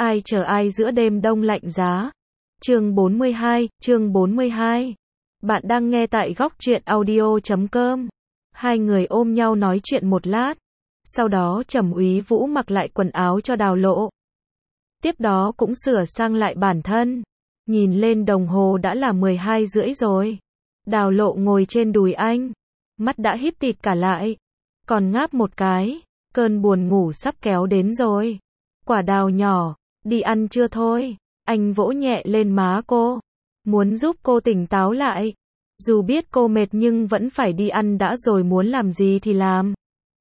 Ai chờ ai giữa đêm đông lạnh giá. Chương 42. Bạn đang nghe tại góc truyện audio.com. Hai người ôm nhau nói chuyện một lát. Sau đó Trầm Úy Vũ mặc lại quần áo cho Đào Lộ. Tiếp đó cũng sửa sang lại bản thân. Nhìn lên đồng hồ đã là 12:30 rồi. Đào Lộ ngồi trên đùi anh. Mắt đã híp tịt cả lại. Còn ngáp một cái. Cơn buồn ngủ sắp kéo đến rồi. Quả Đào nhỏ, đi ăn chưa thôi? Anh vỗ nhẹ lên má cô. Muốn giúp cô tỉnh táo lại. Dù biết cô mệt nhưng vẫn phải đi ăn đã rồi, muốn làm gì thì làm.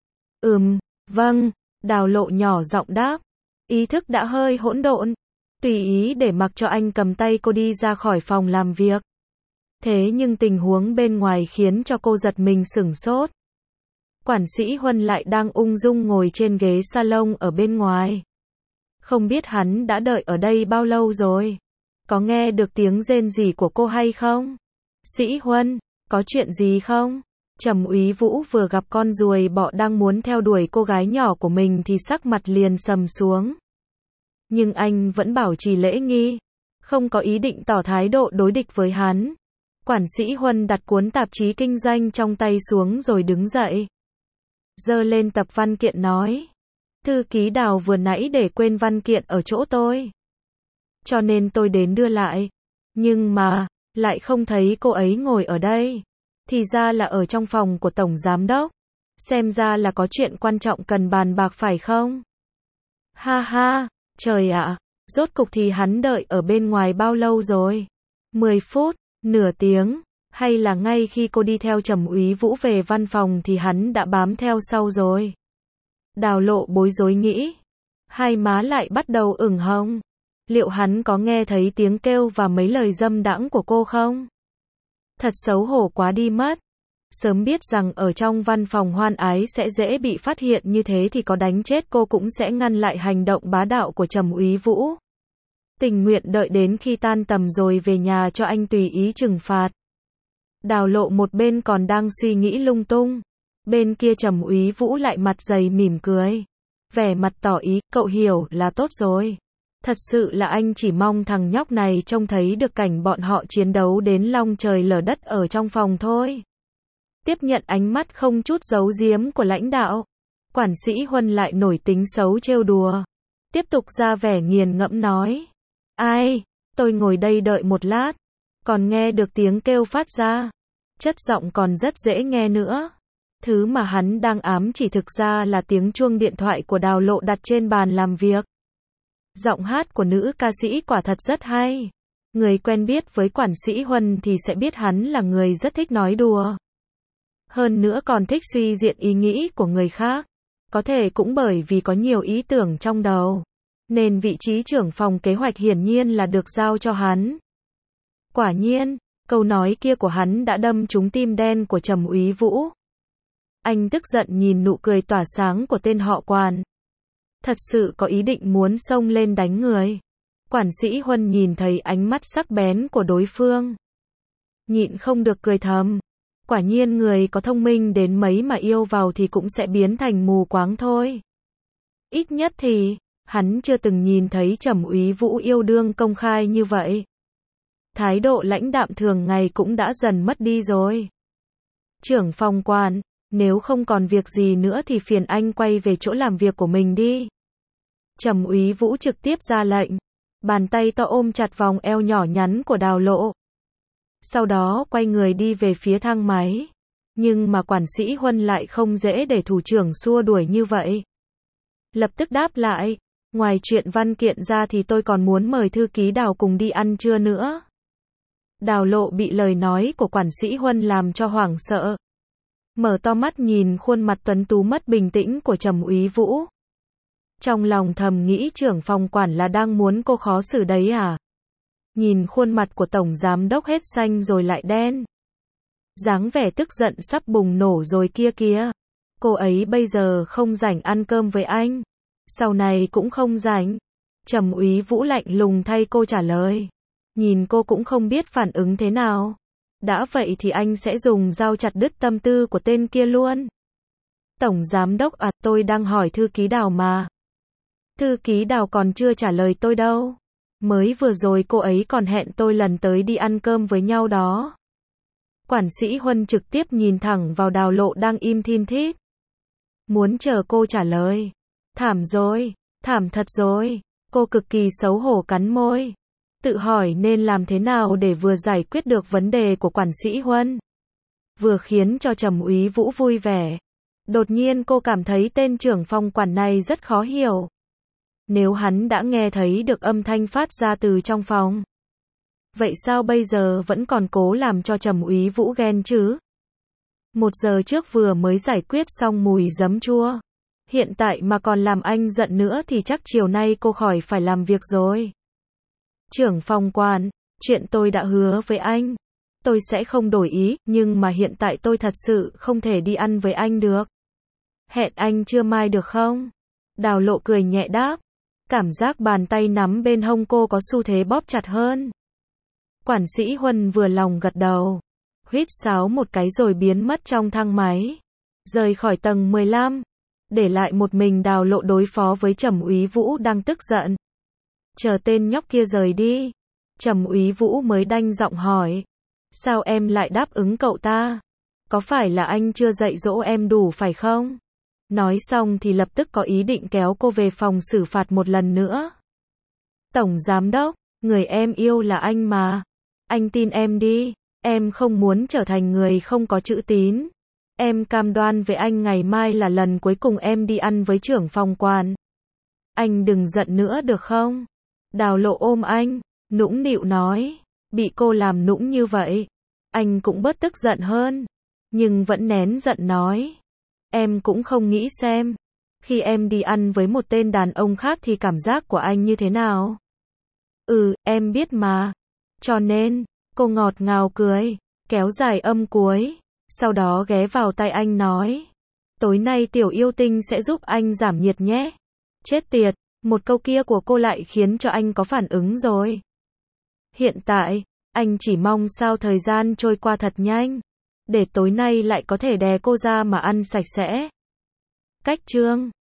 Vâng, Đào Lộ nhỏ giọng đáp. Ý thức đã hơi hỗn độn. Tùy ý để mặc cho anh cầm tay cô đi ra khỏi phòng làm việc. Thế nhưng tình huống bên ngoài khiến cho cô giật mình sửng sốt. Quản sĩ Huân lại đang ung dung ngồi trên ghế salon ở bên ngoài. Không biết hắn đã đợi ở đây bao lâu rồi. Có nghe được tiếng rên rỉ của cô hay không? Sĩ Huân, có chuyện gì không? Trầm Úy Vũ vừa gặp con ruồi bọ đang muốn theo đuổi cô gái nhỏ của mình thì sắc mặt liền sầm xuống. Nhưng anh vẫn bảo trì lễ nghi, không có ý định tỏ thái độ đối địch với hắn. Quản sĩ Huân đặt cuốn tạp chí kinh doanh trong tay xuống rồi đứng dậy. Giơ lên tập văn kiện nói. Thư ký Đào vừa nãy để quên văn kiện ở chỗ tôi. Cho nên tôi đến đưa lại. Nhưng mà, lại không thấy cô ấy ngồi ở đây. Thì ra là ở trong phòng của Tổng Giám Đốc. Xem ra là có chuyện quan trọng cần bàn bạc phải không? Ha ha, trời ạ, rốt cục thì hắn đợi ở bên ngoài bao lâu rồi? 10 phút, nửa tiếng, hay là ngay khi cô đi theo Trầm Úy Vũ về văn phòng thì hắn đã bám theo sau rồi? Đào Lộ bối rối nghĩ. Hai má lại bắt đầu ửng hồng. Liệu hắn có nghe thấy tiếng kêu và mấy lời dâm đãng của cô không? Thật xấu hổ quá đi mất. Sớm biết rằng ở trong văn phòng hoan ái sẽ dễ bị phát hiện như thế thì có đánh chết cô cũng sẽ ngăn lại hành động bá đạo của Trầm Úy Vũ. Tình nguyện đợi đến khi tan tầm rồi về nhà cho anh tùy ý trừng phạt. Đào Lộ một bên còn đang suy nghĩ lung tung. Bên kia Trầm Úy Vũ lại mặt dày mỉm cười. Vẻ mặt tỏ ý, cậu hiểu là tốt rồi. Thật sự là anh chỉ mong thằng nhóc này trông thấy được cảnh bọn họ chiến đấu đến long trời lở đất ở trong phòng thôi. Tiếp nhận ánh mắt không chút giấu giếm của lãnh đạo. Quản sĩ Huân lại nổi tính xấu trêu đùa. Tiếp tục ra vẻ nghiền ngẫm nói. Ai, tôi ngồi đây đợi một lát. Còn nghe được tiếng kêu phát ra. Chất giọng còn rất dễ nghe nữa. Thứ mà hắn đang ám chỉ thực ra là tiếng chuông điện thoại của Đào Lộ đặt trên bàn làm việc. Giọng hát của nữ ca sĩ quả thật rất hay. Người quen biết với quản sĩ Huân thì sẽ biết hắn là người rất thích nói đùa. Hơn nữa còn thích suy diễn ý nghĩ của người khác. Có thể cũng bởi vì có nhiều ý tưởng trong đầu. Nên vị trí trưởng phòng kế hoạch hiển nhiên là được giao cho hắn. Quả nhiên, câu nói kia của hắn đã đâm trúng tim đen của Trầm Úy Vũ. Anh tức giận nhìn nụ cười tỏa sáng của tên họ Quản. Thật sự có ý định muốn xông lên đánh người. Quản sĩ Huân nhìn thấy ánh mắt sắc bén của đối phương. Nhịn không được cười thầm. Quả nhiên người có thông minh đến mấy mà yêu vào thì cũng sẽ biến thành mù quáng thôi. Ít nhất thì, hắn chưa từng nhìn thấy Trầm Úy Vũ yêu đương công khai như vậy. Thái độ lãnh đạm thường ngày cũng đã dần mất đi rồi. Trưởng phòng Quản, nếu không còn việc gì nữa thì phiền anh quay về chỗ làm việc của mình đi. Trầm Úy Vũ trực tiếp ra lệnh. Bàn tay to ôm chặt vòng eo nhỏ nhắn của Đào Lộ. Sau đó quay người đi về phía thang máy. Nhưng mà quản sĩ Huân lại không dễ để thủ trưởng xua đuổi như vậy. Lập tức đáp lại. Ngoài chuyện văn kiện ra thì tôi còn muốn mời thư ký Đào cùng đi ăn trưa nữa. Đào Lộ bị lời nói của quản sĩ Huân làm cho hoảng sợ. Mở to mắt nhìn khuôn mặt tuấn tú mất bình tĩnh của Trầm Úy Vũ. Trong lòng thầm nghĩ trưởng phòng Quản là đang muốn cô khó xử đấy à? Nhìn khuôn mặt của Tổng Giám Đốc hết xanh rồi lại đen. Dáng vẻ tức giận sắp bùng nổ rồi kia kìa. Cô ấy bây giờ không rảnh ăn cơm với anh. Sau này cũng không rảnh. Trầm Úy Vũ lạnh lùng thay cô trả lời. Nhìn cô cũng không biết phản ứng thế nào. Đã vậy thì anh sẽ dùng dao chặt đứt tâm tư của tên kia luôn. Tổng Giám Đốc à, tôi đang hỏi thư ký Đào mà. Thư ký Đào còn chưa trả lời tôi đâu. Mới vừa rồi cô ấy còn hẹn tôi lần tới đi ăn cơm với nhau đó. Quản sĩ Huân trực tiếp nhìn thẳng vào Đào Lộ đang im thin thít. Muốn chờ cô trả lời. Thảm rồi, thảm thật rồi. Cô cực kỳ xấu hổ cắn môi. Tự hỏi nên làm thế nào để vừa giải quyết được vấn đề của quản sĩ Huân, vừa khiến cho Trầm úy Vũ vui vẻ. Đột nhiên cô cảm thấy tên trưởng phòng quản này rất khó hiểu. Nếu hắn đã nghe thấy được âm thanh phát ra từ trong phòng, vậy sao bây giờ vẫn còn cố làm cho Trầm úy Vũ ghen chứ? 1 giờ trước vừa mới giải quyết xong mùi giấm chua. Hiện tại mà còn làm anh giận nữa thì chắc chiều nay cô khỏi phải làm việc rồi. Trưởng phòng quản, chuyện tôi đã hứa với anh. Tôi sẽ không đổi ý, nhưng mà hiện tại tôi thật sự không thể đi ăn với anh được. Hẹn anh trưa mai được không? Đào Lộ cười nhẹ đáp. Cảm giác bàn tay nắm bên hông cô có xu thế bóp chặt hơn. Quản sĩ Huân vừa lòng gật đầu. Huýt sáo một cái rồi biến mất trong thang máy. Rời khỏi tầng 15. Để lại một mình Đào Lộ đối phó với Trầm úy Vũ đang tức giận. Chờ tên nhóc kia rời đi. Trầm úy Vũ mới đanh giọng hỏi. Sao em lại đáp ứng cậu ta? Có phải là anh chưa dạy dỗ em đủ phải không? Nói xong thì lập tức có ý định kéo cô về phòng xử phạt một lần nữa. Tổng giám đốc, người em yêu là anh mà. Anh tin em đi. Em không muốn trở thành người không có chữ tín. Em cam đoan với anh ngày mai là lần cuối cùng em đi ăn với trưởng phòng quản. Anh đừng giận nữa được không? Đào Lộ ôm anh, nũng nịu nói. Bị cô làm nũng như vậy, anh cũng bớt tức giận hơn. Nhưng vẫn nén giận nói. Em cũng không nghĩ xem, khi em đi ăn với một tên đàn ông khác thì cảm giác của anh như thế nào? Em biết mà. Cho nên, cô ngọt ngào cười, kéo dài âm cuối, sau đó ghé vào tai anh nói. Tối nay tiểu yêu tinh sẽ giúp anh giảm nhiệt nhé. Chết tiệt, một câu kia của cô lại khiến cho anh có phản ứng rồi. Hiện tại, anh chỉ mong sao thời gian trôi qua thật nhanh, để tối nay lại có thể đè cô ra mà ăn sạch sẽ. Cách chương